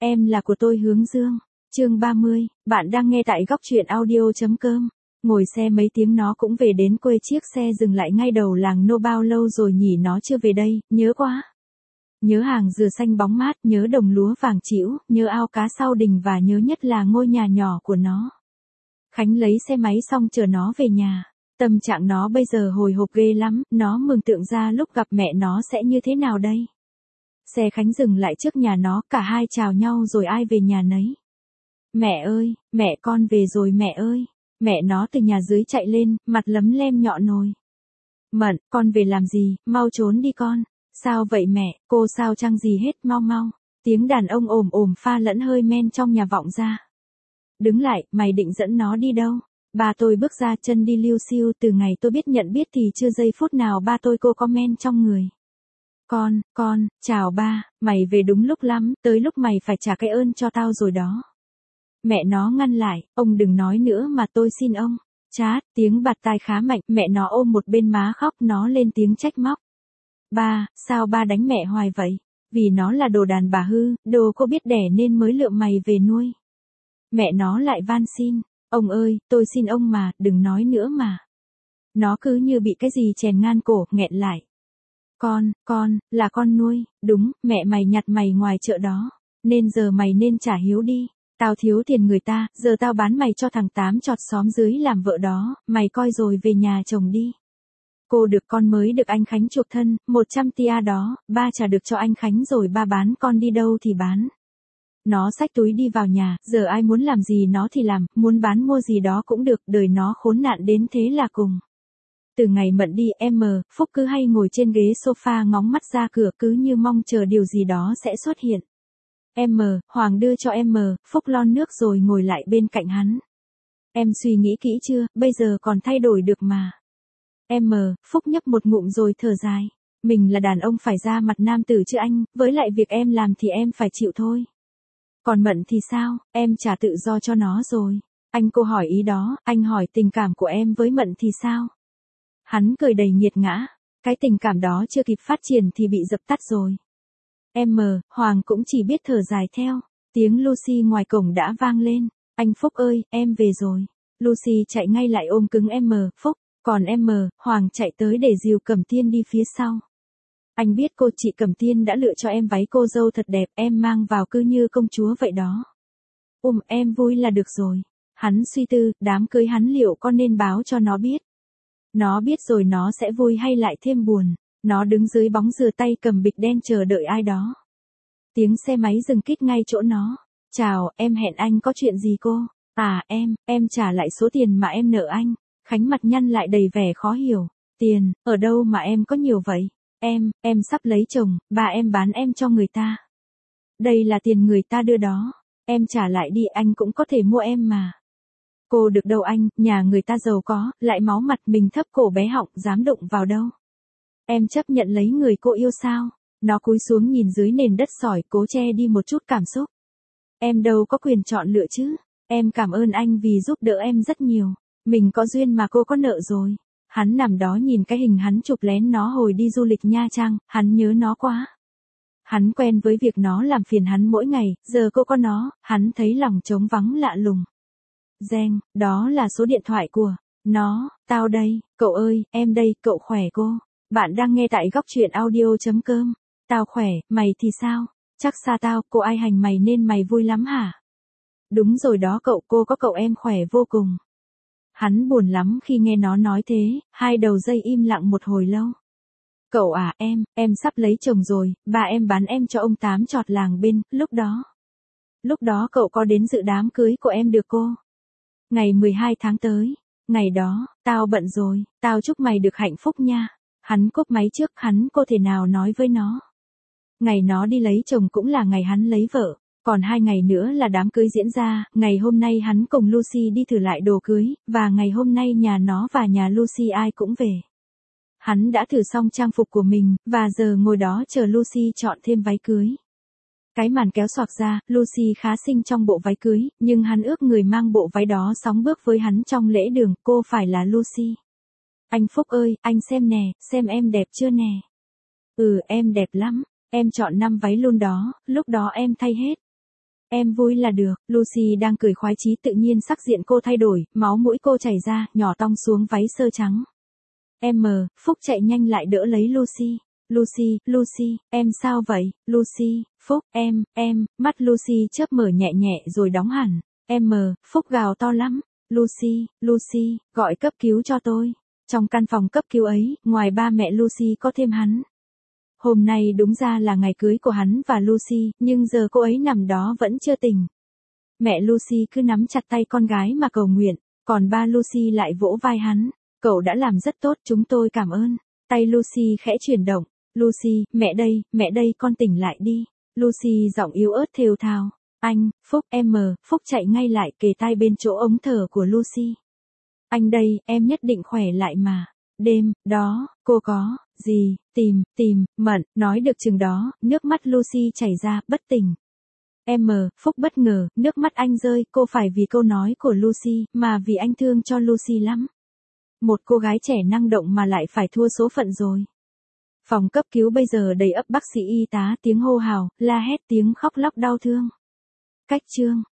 Em là của tôi Hướng Dương. Chương 30, bạn đang nghe tại góc truyện audio.com. Ngồi xe mấy tiếng nó cũng về đến quê, chiếc xe dừng lại ngay đầu làng nô. Bao lâu rồi nhỉ nó chưa về đây, nhớ quá. Nhớ hàng dừa xanh bóng mát, nhớ đồng lúa vàng trĩu, nhớ ao cá sau đình và nhớ nhất là ngôi nhà nhỏ của nó. Khánh lấy xe máy xong chờ nó về nhà. Tâm trạng nó bây giờ hồi hộp ghê lắm, nó mường tượng ra lúc gặp mẹ nó sẽ như thế nào đây. Xe Khánh dừng lại trước nhà nó, cả hai chào nhau rồi ai về nhà nấy. Mẹ ơi, mẹ con về rồi mẹ ơi. Mẹ nó từ nhà dưới chạy lên, mặt lấm lem nhọ nồi. Mận, con về làm gì, mau trốn đi con. Sao vậy mẹ, cô sao chăng gì hết, mau mau. Tiếng đàn ông ồm ồm pha lẫn hơi men trong nhà vọng ra. Đứng lại, mày định dẫn nó đi đâu? Ba tôi bước ra, chân đi liu xiu. Từ ngày tôi biết nhận biết thì chưa giây phút nào ba tôi cô có men trong người. Con, chào ba, mày về đúng lúc lắm, tới lúc mày phải trả cái ơn cho tao rồi đó. Mẹ nó ngăn lại, ông đừng nói nữa mà tôi xin ông. Chát, tiếng bạt tai khá mạnh, mẹ nó ôm một bên má khóc, nó lên tiếng trách móc. Ba, sao ba đánh mẹ hoài vậy? Vì nó là đồ đàn bà hư, đồ cô biết đẻ nên mới lượm mày về nuôi. Mẹ nó lại van xin, ông ơi, tôi xin ông mà, đừng nói nữa mà. Nó cứ như bị cái gì chèn ngang cổ, nghẹn lại. Con, là con nuôi, đúng, mẹ mày nhặt mày ngoài chợ đó, nên giờ mày nên trả hiếu đi. Tao thiếu tiền người ta, giờ tao bán mày cho thằng Tám chọt xóm dưới làm vợ đó, mày coi rồi về nhà chồng đi. Cô được con mới được anh Khánh chuộc thân, 100 tia đó, ba trả được cho anh Khánh rồi ba bán con đi đâu thì bán. Nó xách túi đi vào nhà, giờ ai muốn làm gì nó thì làm, muốn bán mua gì đó cũng được, đời nó khốn nạn đến thế là cùng. Từ ngày Mận đi, Phúc cứ hay ngồi trên ghế sofa ngóng mắt ra cửa cứ như mong chờ điều gì đó sẽ xuất hiện. Hoàng đưa cho Phúc lon nước rồi ngồi lại bên cạnh hắn. Em suy nghĩ kỹ chưa, bây giờ còn thay đổi được mà. Phúc nhấp một ngụm rồi thở dài. Mình là đàn ông phải ra mặt nam tử chứ anh, với lại việc em làm thì em phải chịu thôi. Còn Mận thì sao, em trả tự do cho nó rồi. Anh cô hỏi ý đó, anh hỏi tình cảm của em với Mận thì sao? Hắn cười đầy nghiệt ngã, cái tình cảm đó chưa kịp phát triển thì bị dập tắt rồi. Hoàng cũng chỉ biết thở dài theo, tiếng Lucy ngoài cổng đã vang lên, anh Phúc ơi, em về rồi. Lucy chạy ngay lại ôm cứng Phúc, còn Hoàng chạy tới để dìu Cẩm Tiên đi phía sau. Anh biết cô chị Cẩm Tiên đã lựa cho em váy cô dâu thật đẹp, em mang vào cứ như công chúa vậy đó. Em vui là được rồi. Hắn suy tư, đám cưới hắn liệu có nên báo cho nó biết. Nó biết rồi nó sẽ vui hay lại thêm buồn. Nó đứng dưới bóng dừa tay cầm bịch đen chờ đợi ai đó. Tiếng xe máy dừng kít ngay chỗ nó. Chào, em hẹn anh có chuyện gì cô? À em trả lại số tiền mà em nợ anh. Khánh mặt nhăn lại đầy vẻ khó hiểu. Tiền, ở đâu mà em có nhiều vậy? Em sắp lấy chồng, ba em bán em cho người ta. Đây là tiền người ta đưa đó. Em trả lại đi, anh cũng có thể mua em mà. Cô được đâu anh, nhà người ta giàu có, lại máu mặt, mình thấp cổ bé họng, dám đụng vào đâu. Em chấp nhận lấy người cô yêu sao? Nó cúi xuống nhìn dưới nền đất sỏi, cố che đi một chút cảm xúc. Em đâu có quyền chọn lựa chứ. Em cảm ơn anh vì giúp đỡ em rất nhiều. Mình có duyên mà cô có nợ rồi. Hắn nằm đó nhìn cái hình hắn chụp lén nó hồi đi du lịch Nha Trang, hắn nhớ nó quá. Hắn quen với việc nó làm phiền hắn mỗi ngày, giờ cô có nó, hắn thấy lòng trống vắng lạ lùng. Reng, đó là số điện thoại của nó, tao đây, cậu ơi, em đây, cậu khỏe cô. Bạn đang nghe tại góc truyện audio.com. Tao khỏe, mày thì sao? Chắc xa tao, cô ai hành mày nên mày vui lắm hả? Đúng rồi đó cậu, cô có cậu em khỏe vô cùng. Hắn buồn lắm khi nghe nó nói thế, hai đầu dây im lặng một hồi lâu. Cậu à, em sắp lấy chồng rồi, ba em bán em cho ông Tám chọt làng bên, lúc đó cậu có đến dự đám cưới của em được cô? Ngày 12 tháng tới, ngày đó, tao bận rồi, tao chúc mày được hạnh phúc nha. Hắn cúp máy trước, hắn cô thể nào nói với nó. Ngày nó đi lấy chồng cũng là ngày hắn lấy vợ, còn 2 ngày nữa là đám cưới diễn ra, ngày hôm nay hắn cùng Lucy đi thử lại đồ cưới, và ngày hôm nay nhà nó và nhà Lucy ai cũng về. Hắn đã thử xong trang phục của mình, và giờ ngồi đó chờ Lucy chọn thêm váy cưới. Cái màn kéo xoạc ra, Lucy khá xinh trong bộ váy cưới, nhưng hắn ước người mang bộ váy đó sóng bước với hắn trong lễ đường, cô phải là Lucy. Anh Phúc ơi, anh xem nè, xem em đẹp chưa nè. Em đẹp lắm, em chọn 5 váy luôn đó, lúc đó em thay hết. em vui là được. Lucy đang cười khoái chí tự nhiên sắc diện cô thay đổi, máu mũi cô chảy ra, nhỏ tong xuống váy sơ trắng. Phúc chạy nhanh lại đỡ lấy Lucy. Lucy, em sao vậy? Lucy, Phúc, em, mắt Lucy chớp mở nhẹ nhẹ rồi đóng hẳn. Phúc gào to lắm. Lucy, gọi cấp cứu cho tôi. Trong căn phòng cấp cứu ấy, ngoài ba mẹ Lucy có thêm hắn. Hôm nay đúng ra là ngày cưới của hắn và Lucy, nhưng giờ cô ấy nằm đó vẫn chưa tỉnh. Mẹ Lucy cứ nắm chặt tay con gái mà cầu nguyện, còn ba Lucy lại vỗ vai hắn. Cậu đã làm rất tốt, chúng tôi cảm ơn. Tay Lucy khẽ chuyển động. Lucy, mẹ đây, con tỉnh lại đi. Lucy giọng yếu ớt thều thào. Anh, Phúc, Phúc chạy ngay lại kề tai bên chỗ ống thở của Lucy. Anh đây, em nhất định khỏe lại mà. Đêm, đó, cô có, gì, Mận, nói được chừng đó, nước mắt Lucy chảy ra, bất tỉnh. Phúc bất ngờ, nước mắt anh rơi, cô phải vì câu nói của Lucy, mà vì anh thương cho Lucy lắm. Một cô gái trẻ năng động mà lại phải thua số phận rồi. Phòng cấp cứu bây giờ đầy ắp bác sĩ y tá, tiếng hô hào, la hét, tiếng khóc lóc đau thương. Cách chương